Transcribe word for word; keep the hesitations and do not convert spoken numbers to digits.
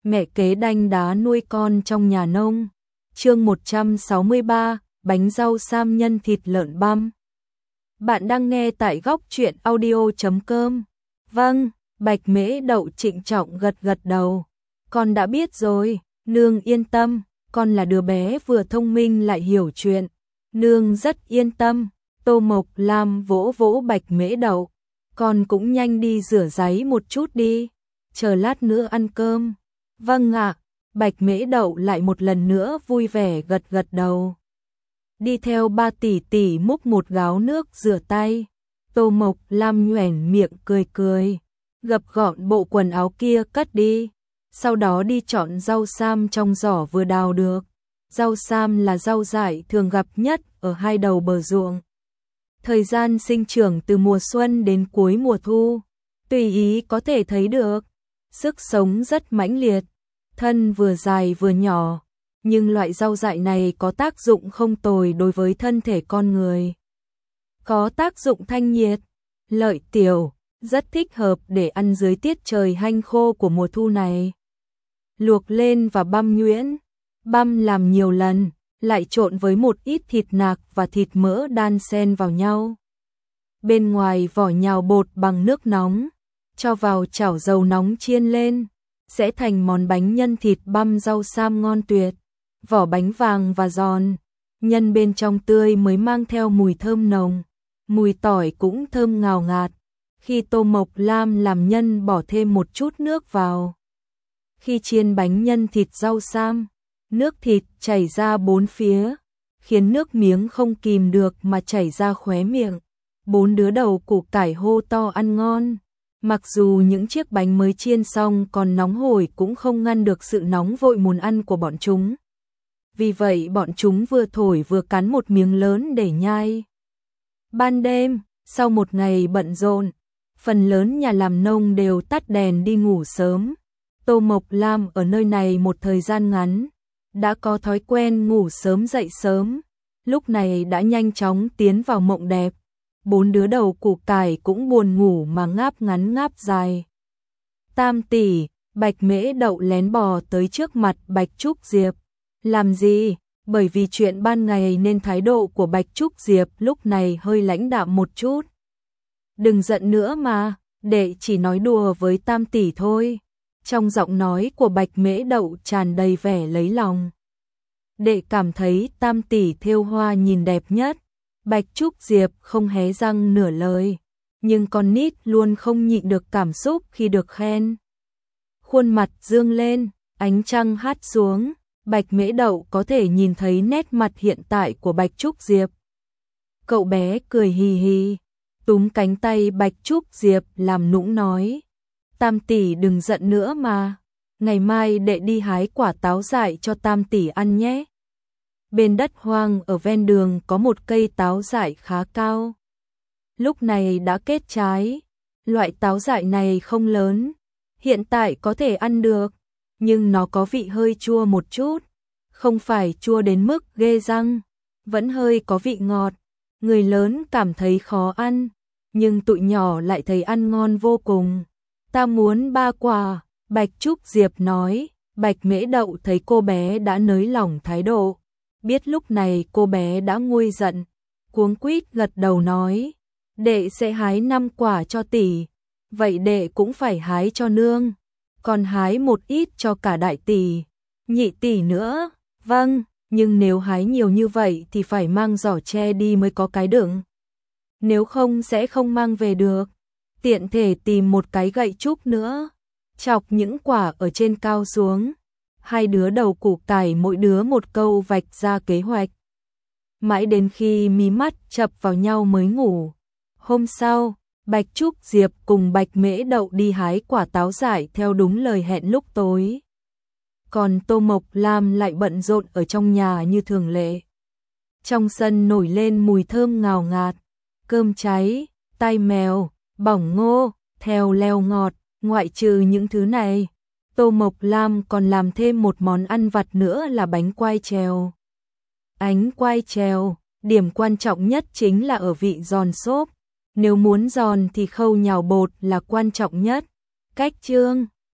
Mẹ kế đanh đá nuôi con trong nhà nông. Chương một trăm sáu mươi ba, bánh rau sam nhân thịt lợn băm. Bạn đang nghe tại góc truyện audio chấm com. Vâng, Bạch Mễ Đậu trịnh trọng gật gật đầu. Con đã biết rồi, nương yên tâm, con là đứa bé vừa thông minh lại hiểu chuyện. Nương rất yên tâm. Tô Mộc Lam vỗ vỗ Bạch Mễ Đậu. Con cũng nhanh đi rửa ráy một chút đi, chờ lát nữa ăn cơm. Vâng ạ. Bạch Mễ Đậu lại một lần nữa vui vẻ gật gật đầu. Đi theo ba tỷ tỷ múc một gáo nước rửa tay. Tô Mộc Lam nhoẻn miệng cười cười, gập gọn bộ quần áo kia cất đi. Sau đó đi chọn rau sam trong giỏ vừa đào được. Rau sam là rau dại thường gặp nhất ở hai đầu bờ ruộng. Thời gian sinh trưởng từ mùa xuân đến cuối mùa thu, tùy ý có thể thấy được. Sức sống rất mãnh liệt, thân vừa dài vừa nhỏ, nhưng loại rau dại này có tác dụng không tồi đối với thân thể con người. Có tác dụng thanh nhiệt, lợi tiểu, rất thích hợp để ăn dưới tiết trời hanh khô của mùa thu này. Luộc lên và băm nhuyễn, băm làm nhiều lần, lại trộn với một ít thịt nạc và thịt mỡ đan xen vào nhau. Bên ngoài vỏ nhào bột bằng nước nóng, cho vào chảo dầu nóng chiên lên, sẽ thành món bánh nhân thịt băm rau sam ngon tuyệt. Vỏ bánh vàng và giòn, nhân bên trong tươi mới mang theo mùi thơm nồng, mùi tỏi cũng thơm ngào ngạt. Khi Tô Mộc Lam làm nhân bỏ thêm một chút nước vào. Khi chiên bánh nhân thịt rau sam, nước thịt chảy ra bốn phía, khiến nước miếng không kìm được mà chảy ra khóe miệng. Bốn đứa đầu củ cải hô to ăn ngon. Mặc dù những chiếc bánh mới chiên xong còn nóng hổi cũng không ngăn được sự nóng vội muốn ăn của bọn chúng. Vì vậy bọn chúng vừa thổi vừa cắn một miếng lớn để nhai. Ban đêm, sau một ngày bận rộn, phần lớn nhà làm nông đều tắt đèn đi ngủ sớm. Tô Mộc Lam ở nơi này một thời gian ngắn, đã có thói quen ngủ sớm dậy sớm, lúc này đã nhanh chóng tiến vào mộng đẹp. Bốn đứa đầu củ cải cũng buồn ngủ mà ngáp ngắn ngáp dài. Tam tỷ, Bạch Mễ Đậu lén bò tới trước mặt Bạch Trúc Diệp. Làm gì? Bởi vì chuyện ban ngày nên thái độ của Bạch Trúc Diệp lúc này hơi lãnh đạm một chút. Đừng giận nữa mà, đệ chỉ nói đùa với Tam tỷ thôi. Trong giọng nói của Bạch Mễ Đậu tràn đầy vẻ lấy lòng. Đệ cảm thấy Tam tỷ thêu hoa nhìn đẹp nhất. Bạch Trúc Diệp không hé răng nửa lời, nhưng con nít luôn không nhịn được cảm xúc khi được khen. Khuôn mặt dương lên, ánh trăng hát xuống, Bạch Mễ Đậu có thể nhìn thấy nét mặt hiện tại của Bạch Trúc Diệp. Cậu bé cười hì hì, túm cánh tay Bạch Trúc Diệp làm nũng nói. Tam tỷ đừng giận nữa mà, ngày mai đệ đi hái quả táo dại cho Tam tỷ ăn nhé. Bên đất hoang ở ven đường có một cây táo dại khá cao. Lúc này đã kết trái. Loại táo dại này không lớn, hiện tại có thể ăn được, nhưng nó có vị hơi chua một chút, không phải chua đến mức ghê răng, vẫn hơi có vị ngọt. Người lớn cảm thấy khó ăn, nhưng tụi nhỏ lại thấy ăn ngon vô cùng. Ta muốn ba quả, Bạch Trúc Diệp nói. Bạch Mễ Đậu thấy cô bé đã nới lỏng thái độ, biết lúc này cô bé đã nguôi giận, cuống quýt gật đầu nói, đệ sẽ hái năm quả cho tỷ, vậy đệ cũng phải hái cho nương, còn hái một ít cho cả đại tỷ, nhị tỷ nữa. Vâng, nhưng nếu hái nhiều như vậy thì phải mang giỏ tre đi mới có cái đựng, nếu không sẽ không mang về được. Tiện thể tìm một cái gậy trúc nữa, chọc những quả ở trên cao xuống. Hai đứa đầu củ cải mỗi đứa một câu vạch ra kế hoạch. Mãi đến khi mí mắt chập vào nhau mới ngủ. Hôm sau, Bạch Trúc Diệp cùng Bạch Mễ Đậu đi hái quả táo dại theo đúng lời hẹn lúc tối. Còn Tô Mộc Lam lại bận rộn ở trong nhà như thường lệ. Trong sân nổi lên mùi thơm ngào ngạt, cơm cháy, tai mèo, bỏng ngô, theo leo ngọt. Ngoại trừ những thứ này, Tô Mộc Lam còn làm thêm một món ăn vặt nữa là bánh quai trèo. Bánh quai trèo, điểm quan trọng nhất chính là ở vị giòn xốp. Nếu muốn giòn thì khâu nhào bột là quan trọng nhất. Cách chương